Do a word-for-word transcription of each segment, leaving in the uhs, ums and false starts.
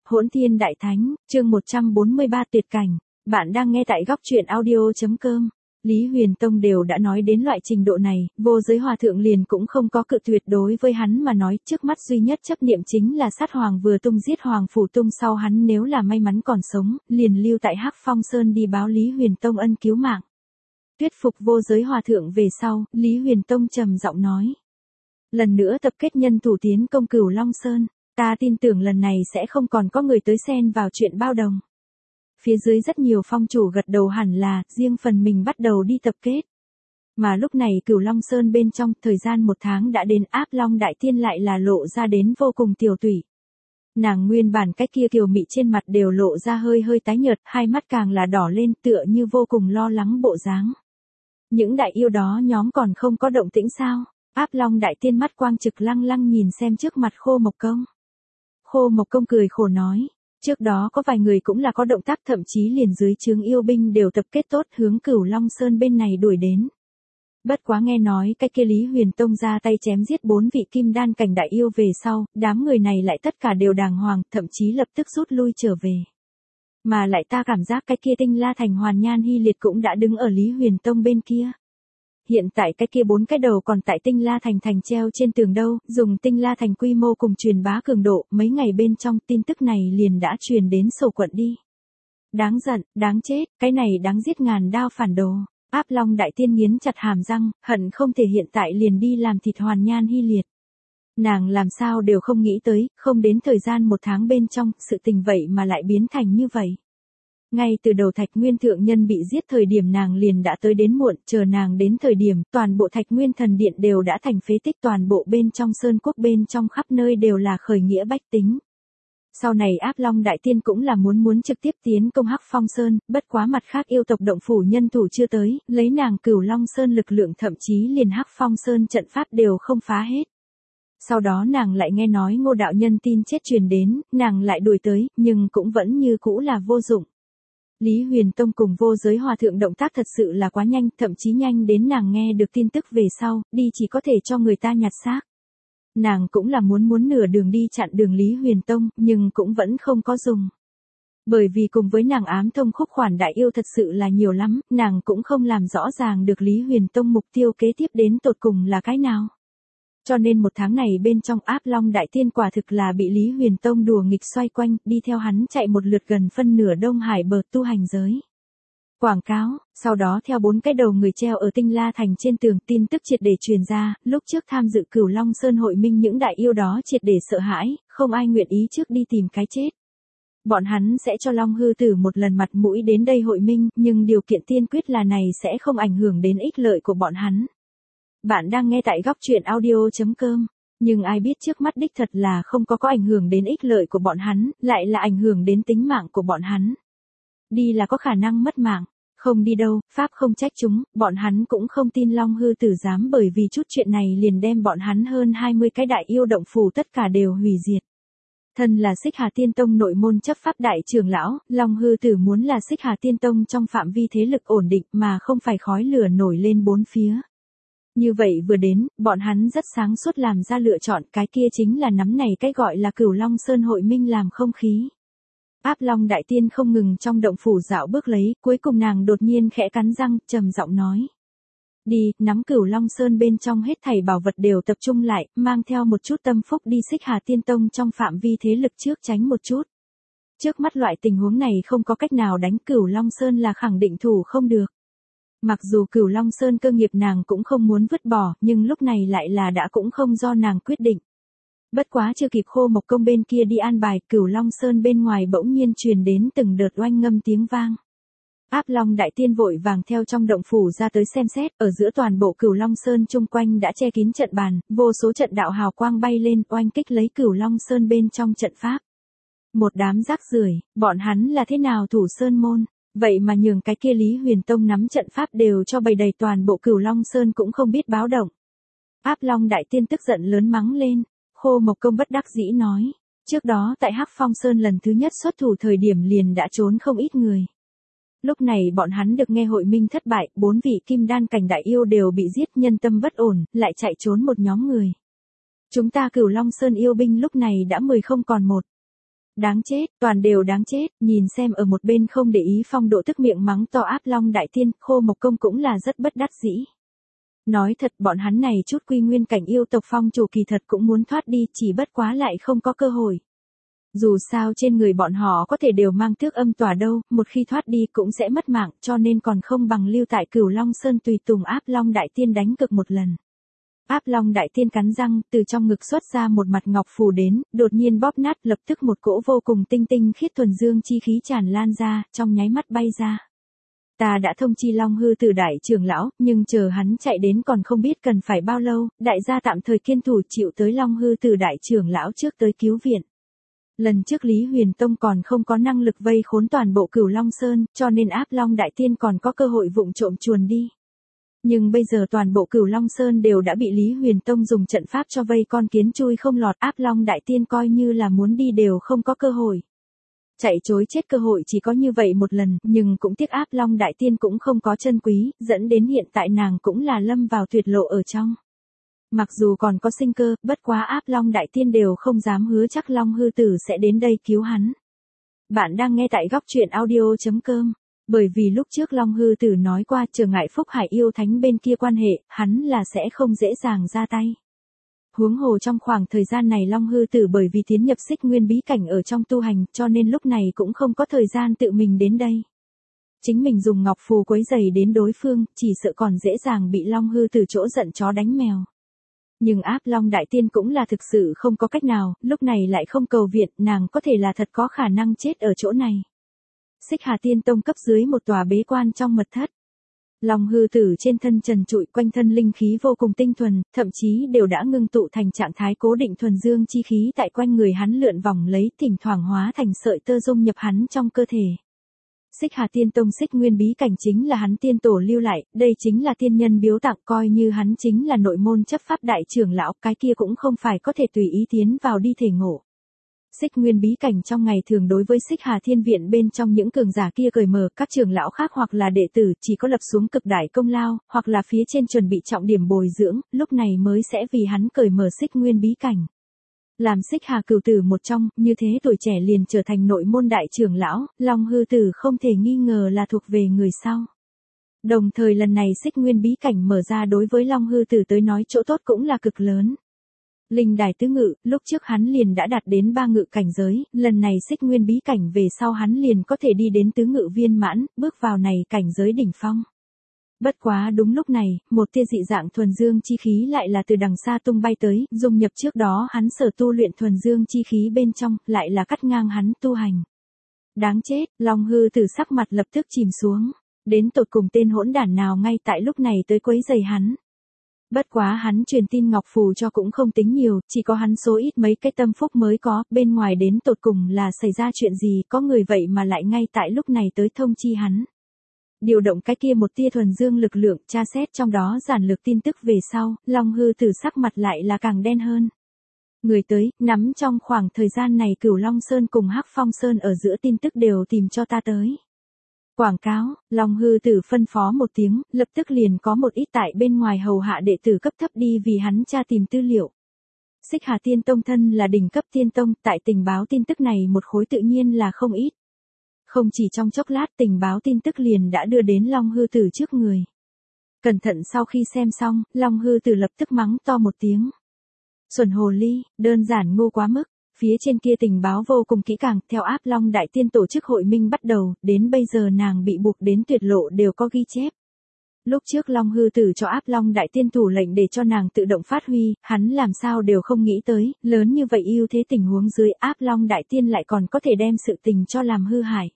Hỗn Thiên Đại Thánh, chương một trăm bốn mươi ba tuyệt cảnh. Bạn đang nghe tại góc truyện audio.com. Lý Huyền Tông đều đã nói đến loại trình độ này, Vô Giới Hòa Thượng liền cũng không có cự tuyệt. Đối với hắn mà nói, trước mắt duy nhất chấp niệm chính là sát hoàng vừa tung giết Hoàng Phủ Tung, sau hắn nếu là may mắn còn sống, liền lưu tại Hắc Phong Sơn đi báo Lý Huyền Tông ân cứu mạng. Thuyết phục Vô Giới Hòa Thượng về sau, Lý Huyền Tông trầm giọng nói: lần nữa tập kết nhân thủ tiến công Cửu Long Sơn. Ta tin tưởng lần này sẽ không còn có người tới xen vào chuyện bao đồng. Phía dưới rất nhiều phong chủ gật đầu, hẳn là riêng phần mình bắt đầu đi tập kết. Mà lúc này Cửu Long Sơn bên trong, thời gian một tháng đã đến, Áp Long Đại Tiên lại là lộ ra đến vô cùng tiều tụy. Nàng nguyên bản cái kia kiều mị trên mặt đều lộ ra hơi hơi tái nhợt, hai mắt càng là đỏ lên, tựa như vô cùng lo lắng bộ dáng. Những đại yêu đó nhóm còn không có động tĩnh sao? Áp Long Đại Tiên mắt quang trực lăng lăng nhìn xem trước mặt Khô Mộc Công. Khô Mộc Công cười khổ nói, trước đó có vài người cũng là có động tác, thậm chí liền dưới trướng yêu binh đều tập kết tốt hướng Cửu Long Sơn bên này đuổi đến. Bất quá nghe nói cái kia Lý Huyền Tông ra tay chém giết bốn vị kim đan cảnh đại yêu về sau, đám người này lại tất cả đều đàng hoàng, thậm chí lập tức rút lui trở về. Mà lại ta cảm giác cái kia Tinh La Thành Hoàn Nhan Hy Liệt cũng đã đứng ở Lý Huyền Tông bên kia. Hiện tại cái kia bốn cái đầu còn tại Tinh La Thành thành treo trên tường đâu, dùng Tinh La Thành quy mô cùng truyền bá cường độ, mấy ngày bên trong tin tức này liền đã truyền đến Sầu quận đi. Đáng giận, đáng chết, cái này đáng giết ngàn đao phản đồ. Áp Long Đại Tiên nghiến chặt hàm răng, hận không thể hiện tại liền đi làm thịt Hoàn Nhan Hy Liệt. Nàng làm sao đều không nghĩ tới, không đến thời gian một tháng bên trong, sự tình vậy mà lại biến thành như vậy. Ngay từ đầu Thạch Nguyên Thượng Nhân bị giết thời điểm nàng liền đã tới đến muộn, chờ nàng đến thời điểm, toàn bộ Thạch Nguyên Thần Điện đều đã thành phế tích, toàn bộ bên trong Sơn Quốc bên trong khắp nơi đều là khởi nghĩa bách tính. Sau này Áp Long Đại Tiên cũng là muốn muốn trực tiếp tiến công Hắc Phong Sơn, bất quá mặt khác yêu tộc động phủ nhân thủ chưa tới, lấy nàng Cửu Long Sơn lực lượng thậm chí liền Hắc Phong Sơn trận pháp đều không phá hết. Sau đó nàng lại nghe nói Ngô đạo nhân tin chết truyền đến, nàng lại đuổi tới, nhưng cũng vẫn như cũ là vô dụng. Lý Huyền Tông cùng Vô Giới Hòa Thượng động tác thật sự là quá nhanh, thậm chí nhanh đến nàng nghe được tin tức về sau, đi chỉ có thể cho người ta nhặt xác. Nàng cũng là muốn muốn nửa đường đi chặn đường Lý Huyền Tông, nhưng cũng vẫn không có dùng. Bởi vì cùng với nàng ám thông khúc khoản đại yêu thật sự là nhiều lắm, nàng cũng không làm rõ ràng được Lý Huyền Tông mục tiêu kế tiếp đến tột cùng là cái nào. Cho nên một tháng này bên trong Áp Long Đại Tiên quả thực là bị Lý Huyền Tông đùa nghịch xoay quanh, đi theo hắn chạy một lượt gần phân nửa Đông Hải bờ tu hành giới. Quảng cáo, sau đó theo bốn cái đầu người treo ở Tinh La Thành trên tường, tin tức triệt để truyền ra, lúc trước tham dự Cửu Long Sơn hội minh những đại yêu đó triệt để sợ hãi, không ai nguyện ý trước đi tìm cái chết. Bọn hắn sẽ cho Long Hư Tử một lần mặt mũi đến đây hội minh, nhưng điều kiện tiên quyết là này sẽ không ảnh hưởng đến ích lợi của bọn hắn. Bạn đang nghe tại góc truyện audio.com, nhưng ai biết trước mắt đích thật là không có có ảnh hưởng đến ích lợi của bọn hắn, lại là ảnh hưởng đến tính mạng của bọn hắn. Đi là có khả năng mất mạng, không đi đâu, Pháp không trách chúng, bọn hắn cũng không tin Long Hư Tử dám bởi vì chút chuyện này liền đem bọn hắn hơn hai mươi cái đại yêu động phủ tất cả đều hủy diệt. Thân là Xích Hà Tiên Tông nội môn chấp pháp đại trưởng lão, Long Hư Tử muốn là Xích Hà Tiên Tông trong phạm vi thế lực ổn định mà không phải khói lửa nổi lên bốn phía. Như vậy vừa đến, bọn hắn rất sáng suốt làm ra lựa chọn, cái kia chính là nắm này cái gọi là Cửu Long Sơn hội minh làm không khí. Áp Long Đại Tiên không ngừng trong động phủ dạo bước lấy, cuối cùng nàng đột nhiên khẽ cắn răng, trầm giọng nói. Đi, nắm Cửu Long Sơn bên trong hết thảy bảo vật đều tập trung lại, mang theo một chút tâm phúc đi Xích Hà Tiên Tông trong phạm vi thế lực trước tránh một chút. Trước mắt loại tình huống này không có cách nào đánh Cửu Long Sơn là khẳng định thủ không được. Mặc dù Cửu Long Sơn cơ nghiệp nàng cũng không muốn vứt bỏ, nhưng lúc này lại là đã cũng không do nàng quyết định. Bất quá chưa kịp Khô Mộc Công bên kia đi an bài, Cửu Long Sơn bên ngoài bỗng nhiên truyền đến từng đợt oanh ngâm tiếng vang. Áp Long Đại Tiên vội vàng theo trong động phủ ra tới xem xét, ở giữa toàn bộ Cửu Long Sơn chung quanh đã che kín trận bàn, vô số trận đạo hào quang bay lên, oanh kích lấy Cửu Long Sơn bên trong trận pháp. Một đám rác rưởi, bọn hắn là thế nào thủ sơn môn? Vậy mà nhường cái kia Lý Huyền Tông nắm trận pháp đều cho bày đầy toàn bộ Cửu Long Sơn cũng không biết báo động. Áp Long Đại Tiên tức giận lớn mắng lên, Khô Mộc Công bất đắc dĩ nói, trước đó tại Hắc Phong Sơn lần thứ nhất xuất thủ thời điểm liền đã trốn không ít người. Lúc này bọn hắn được nghe hội minh thất bại, bốn vị kim đan cảnh đại yêu đều bị giết, nhân tâm bất ổn, lại chạy trốn một nhóm người. Chúng ta Cửu Long Sơn yêu binh lúc này đã mười không còn một. Đáng chết, toàn đều đáng chết, nhìn xem ở một bên không để ý Phong Độ tức miệng mắng to Áp Long Đại Tiên, Khô Mộc Công cũng là rất bất đắc dĩ. Nói thật bọn hắn này chút quy nguyên cảnh yêu tộc phong chủ kỳ thật cũng muốn thoát đi, chỉ bất quá lại không có cơ hội. Dù sao trên người bọn họ có thể đều mang tước âm tỏa đâu, một khi thoát đi cũng sẽ mất mạng, cho nên còn không bằng lưu tại Cửu Long Sơn tùy tùng Áp Long Đại Tiên đánh cực một lần. Áp Long Đại Tiên cắn răng, từ trong ngực xuất ra một mặt ngọc phù đến, đột nhiên bóp nát, lập tức một cỗ vô cùng tinh tinh khiết thuần dương chi khí tràn lan ra, trong nháy mắt bay ra. Ta đã thông chi Long Hư Tử đại trưởng lão, nhưng chờ hắn chạy đến còn không biết cần phải bao lâu, đại gia tạm thời kiên thủ chịu tới Long Hư Tử đại trưởng lão trước tới cứu viện. Lần trước Lý Huyền Tông còn không có năng lực vây khốn toàn bộ Cửu Long Sơn, cho nên Áp Long Đại Tiên còn có cơ hội vụng trộm chuồn đi. Nhưng bây giờ toàn bộ Cửu Long Sơn đều đã bị Lý Huyền Tông dùng trận pháp cho vây con kiến chui không lọt, Áp Long Đại Tiên coi như là muốn đi đều không có cơ hội. Chạy trối chết cơ hội chỉ có như vậy một lần, nhưng cũng tiếc Áp Long Đại Tiên cũng không có chân quý, dẫn đến hiện tại nàng cũng là lâm vào tuyệt lộ ở trong. Mặc dù còn có sinh cơ, bất quá Áp Long Đại Tiên đều không dám hứa chắc Long Hư Tử sẽ đến đây cứu hắn. Bạn đang nghe tại góc truyện audio chấm com. Bởi vì lúc trước Long Hư Tử nói qua trở ngại Phúc Hải yêu thánh bên kia quan hệ, hắn là sẽ không dễ dàng ra tay. Huống hồ trong khoảng thời gian này Long Hư Tử bởi vì tiến nhập Xích Nguyên bí cảnh ở trong tu hành, cho nên lúc này cũng không có thời gian tự mình đến đây. Chính mình dùng ngọc phù quấy giày đến đối phương, chỉ sợ còn dễ dàng bị Long Hư Tử chỗ giận chó đánh mèo. Nhưng Áp Long Đại Tiên cũng là thực sự không có cách nào, lúc này lại không cầu viện, nàng có thể là thật có khả năng chết ở chỗ này. Xích Hà Tiên Tông cấp dưới một tòa bế quan trong mật thất. Long Hư Tử trên thân trần trụi, quanh thân linh khí vô cùng tinh thuần, thậm chí đều đã ngưng tụ thành trạng thái cố định thuần dương chi khí tại quanh người hắn lượn vòng lấy, thỉnh thoảng hóa thành sợi tơ dung nhập hắn trong cơ thể. Xích Hà Tiên Tông Xích Nguyên bí cảnh chính là hắn tiên tổ lưu lại, đây chính là tiên nhân biếu tặng, coi như hắn chính là nội môn chấp pháp đại trưởng lão, cái kia cũng không phải có thể tùy ý tiến vào đi thể ngộ. Xích Nguyên bí cảnh trong ngày thường đối với Xích Hà Thiên Viện bên trong những cường giả kia cởi mở, các trưởng lão khác hoặc là đệ tử chỉ có lập xuống cực đại công lao, hoặc là phía trên chuẩn bị trọng điểm bồi dưỡng, lúc này mới sẽ vì hắn cởi mở Xích Nguyên bí cảnh. Làm Xích Hà cửu tử một trong, như thế tuổi trẻ liền trở thành nội môn đại trưởng lão, Long Hư Tử không thể nghi ngờ là thuộc về người sau. Đồng thời lần này Xích Nguyên bí cảnh mở ra đối với Long Hư Tử tới nói chỗ tốt cũng là cực lớn. Linh đài tứ ngự, lúc trước hắn liền đã đạt đến ba ngự cảnh giới, lần này Xích Nguyên bí cảnh về sau hắn liền có thể đi đến tứ ngự viên mãn, bước vào này cảnh giới đỉnh phong. Bất quá đúng lúc này, một tia dị dạng thuần dương chi khí lại là từ đằng xa tung bay tới, dung nhập trước đó hắn sở tu luyện thuần dương chi khí bên trong, lại là cắt ngang hắn tu hành. Đáng chết, Long Hư Tử sắc mặt lập tức chìm xuống, đến tột cùng tên hỗn đản nào ngay tại lúc này tới quấy rầy hắn. Bất quá hắn truyền tin ngọc phù cho cũng không tính nhiều, chỉ có hắn số ít mấy cái tâm phúc mới có, bên ngoài đến tột cùng là xảy ra chuyện gì, có người vậy mà lại ngay tại lúc này tới thông chi hắn. Điều động cái kia một tia thuần dương lực lượng, tra xét trong đó giản lược tin tức về sau, Long Hư Tử sắc mặt lại là càng đen hơn. Người tới, nắm trong khoảng thời gian này Cửu Long Sơn cùng Hắc Phong Sơn ở giữa tin tức đều tìm cho ta tới. Quảng cáo, Long Hư Tử phân phó một tiếng, lập tức liền có một ít tại bên ngoài hầu hạ đệ tử cấp thấp đi vì hắn tra tìm tư liệu. Xích Hà Tiên Tông thân là đỉnh cấp tiên tông, tại tình báo tin tức này một khối tự nhiên là không ít. Không chỉ trong chốc lát tình báo tin tức liền đã đưa đến Long Hư Tử trước người. Cẩn thận sau khi xem xong, Long Hư Tử lập tức mắng to một tiếng. Xuẩn hồ ly, đơn giản ngu quá mức. Phía trên kia tình báo vô cùng kỹ càng, theo Áp Long Đại Tiên tổ chức hội minh bắt đầu, đến bây giờ nàng bị buộc đến tuyệt lộ đều có ghi chép. Lúc trước Long Hư Tử cho Áp Long Đại Tiên thủ lệnh để cho nàng tự động phát huy, hắn làm sao đều không nghĩ tới, lớn như vậy ưu thế tình huống dưới Áp Long Đại Tiên lại còn có thể đem sự tình cho làm hư hại.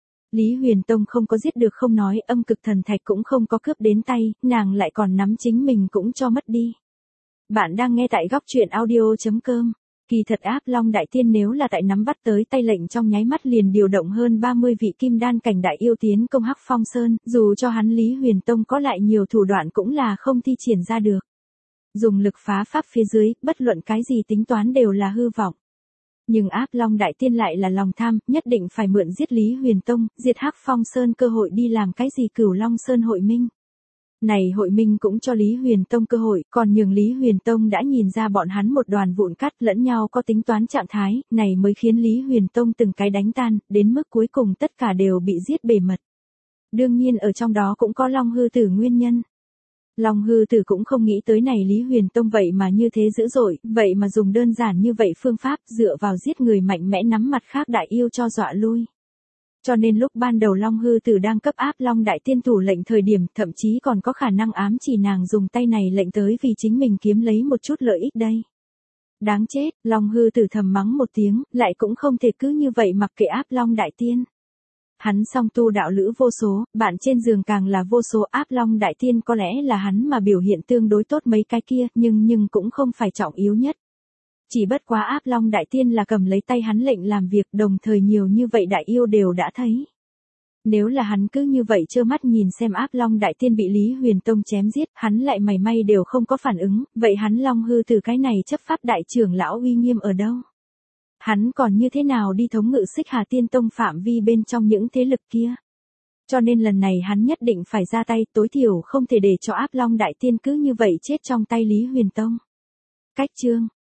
Lý Huyền Tông không có giết được không nói, âm cực thần thạch cũng không có cướp đến tay, nàng lại còn nắm chính mình cũng cho mất đi. Bạn đang nghe tại góc truyện audio chấm com. Kỳ thật Áp Long Đại Tiên nếu là tại nắm bắt tới tay lệnh trong nháy mắt liền điều động hơn ba mươi vị kim đan cảnh đại yêu tiến công Hắc Phong Sơn, dù cho hắn Lý Huyền Tông có lại nhiều thủ đoạn cũng là không thi triển ra được. Dùng lực phá pháp phía dưới, bất luận cái gì tính toán đều là hư vọng. Nhưng Áp Long Đại Tiên lại là lòng tham, nhất định phải mượn giết Lý Huyền Tông, diệt Hắc Phong Sơn cơ hội đi làm cái gì Cửu Long Sơn hội minh. Này hội minh cũng cho Lý Huyền Tông cơ hội, còn nhường Lý Huyền Tông đã nhìn ra bọn hắn một đoàn vụn cắt lẫn nhau có tính toán trạng thái, này mới khiến Lý Huyền Tông từng cái đánh tan, đến mức cuối cùng tất cả đều bị giết bề mật. Đương nhiên ở trong đó cũng có Long Hư Tử nguyên nhân. Long Hư Tử cũng không nghĩ tới này Lý Huyền Tông vậy mà như thế dữ dội, vậy mà dùng đơn giản như vậy phương pháp dựa vào giết người mạnh mẽ nắm mặt khác đại yêu cho dọa lui. Cho nên lúc ban đầu Long Hư Tử đang cấp áp Long Đại Tiên thủ lệnh thời điểm thậm chí còn có khả năng ám chỉ nàng dùng tay này lệnh tới vì chính mình kiếm lấy một chút lợi ích đây. Đáng chết, Long Hư Tử thầm mắng một tiếng, lại cũng không thể cứ như vậy mặc kệ áp Long Đại Tiên. Hắn song tu đạo lữ vô số, bạn trên giường càng là vô số, áp Long Đại Tiên có lẽ là hắn mà biểu hiện tương đối tốt mấy cái kia, nhưng nhưng cũng không phải trọng yếu nhất. Chỉ bất quá áp Long Đại Tiên là cầm lấy tay hắn lệnh làm việc, đồng thời nhiều như vậy đại yêu đều đã thấy. Nếu là hắn cứ như vậy trơ mắt nhìn xem áp Long Đại Tiên bị Lý Huyền Tông chém giết, hắn lại mảy may đều không có phản ứng, vậy hắn Long Hư Tử cái này chấp pháp đại trưởng lão uy nghiêm ở đâu? Hắn còn như thế nào đi thống ngự Xích Hà Tiên Tông phạm vi bên trong những thế lực kia? Cho nên lần này hắn nhất định phải ra tay, tối thiểu không thể để cho áp Long Đại Tiên cứ như vậy chết trong tay Lý Huyền Tông. Cách chương